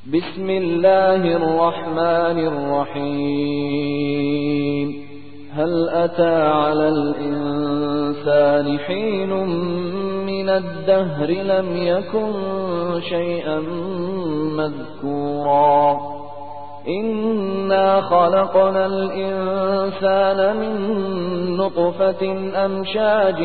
بسم الله الرحمن الرحيم هل أتى على الإنسان حين من الدهر لم يكن شيئا مذكورا إنا خلقنا الإنسان من نطفة أمشاج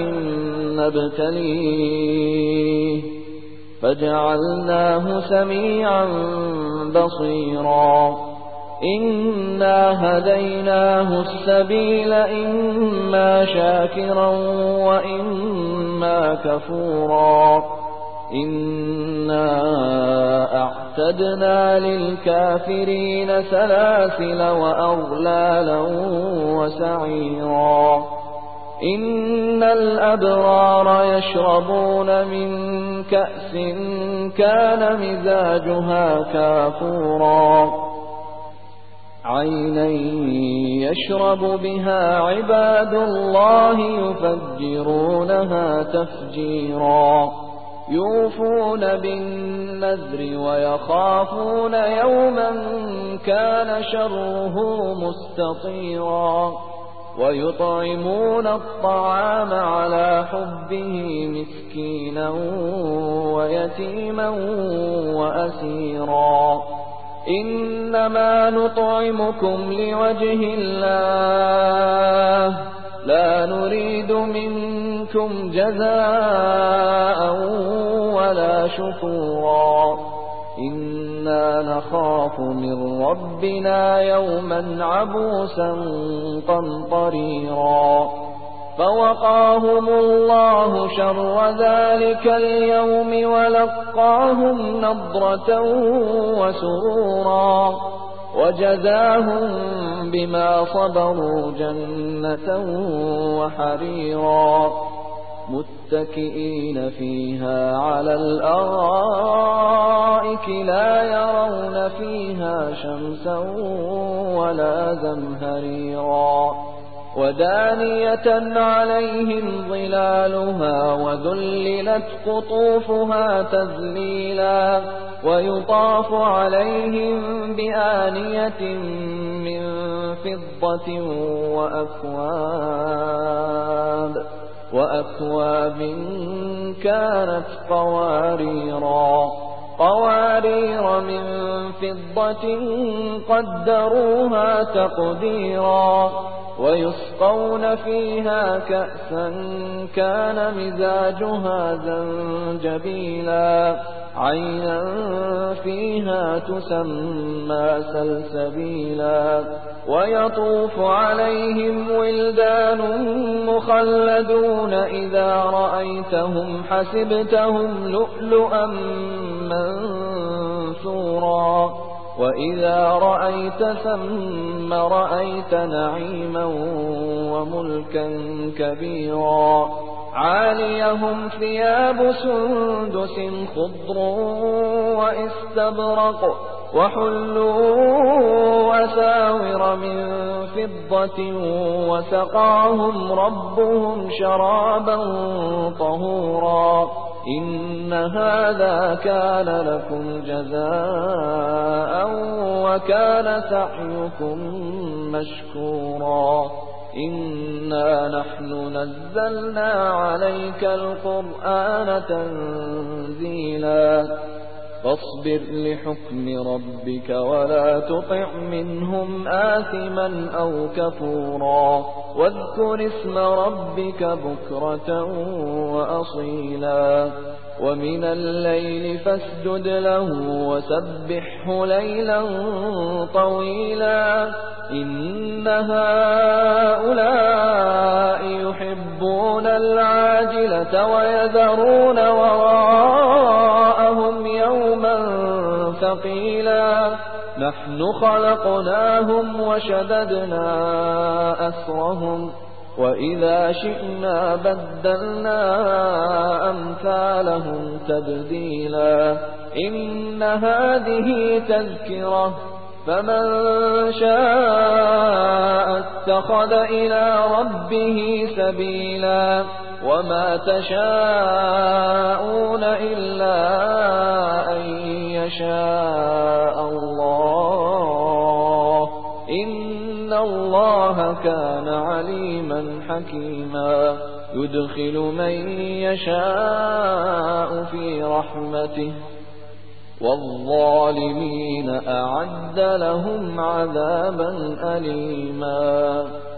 نبتليه فجعلناه سميعا بصيرا إنا هديناه السبيل إما شاكرا وإما كفورا إنا أعتدنا للكافرين سلاسل وأغلالا وسعيرا إن الأبرار يشربون من كأس كان مزاجها كافورا عينا يشرب بها عباد الله يفجرونها تفجيرا يوفون بالنذر ويخافون يوما كان شره مستطيرا ويطعمون الطعام على حبه مسكينا ويتيما وأسيرا إنما نطعمكم لوجه الله لا نريد منكم جزاء ولا شكورا إنا نخاف من ربنا يوما عبوسا قمطريرا فوقاهم الله شر ذلك اليوم ولقاهم نضرة وسرورا وجزاهم بما صبروا جنة وحريرا متكئين فيها على الأرائك لا يرون فيها شمسا ولا زمهريرا ودانية عليهم ظلالها وذللت قطوفها تذليلا ويطاف عليهم بآنية من فضة وأكواب كانت قوارير من فضة قدروها تقديرا ويسقون فيها كأسا كان مزاجها زنجبيلا عينا فيها تسمى سلسبيلا ويطوف عليهم ولدان مخلدون إذا رأيتهم حسبتهم لؤلؤا منثورا وإذا رأيت ثم رأيت نعيما وملكا كبيرا عاليهم ثياب سندس خضر واستبرق وحلوا أساور من فضة وسقاهم ربهم شرابا طهورا إن هذا كان لكم جزاء وكان سعيكم مشكورا إنا نحن نزلنا عليك القرآن تنزيلا فاصبر لحكم ربك ولا تطع منهم آثما أو كفورا واذكر اسم ربك بكرة وأصيلا ومن الليل فاسجد له وسبحه ليلا طويلا إن هؤلاء يحبون العاجلة ويذرون وراءهم يوما ثقيلا نحن خلقناهم وشددنا أسرهم وإذا شئنا بدلنا أمثالهم تبديلا إن هذه تذكرة فمن شاء اتخذ إلى ربه سبيلا وما تشاءون إلا أن يشاء الله إن الله كان عليما حكيما يدخل من يشاء في رحمته والظالمين أعد لهم عذابا أليما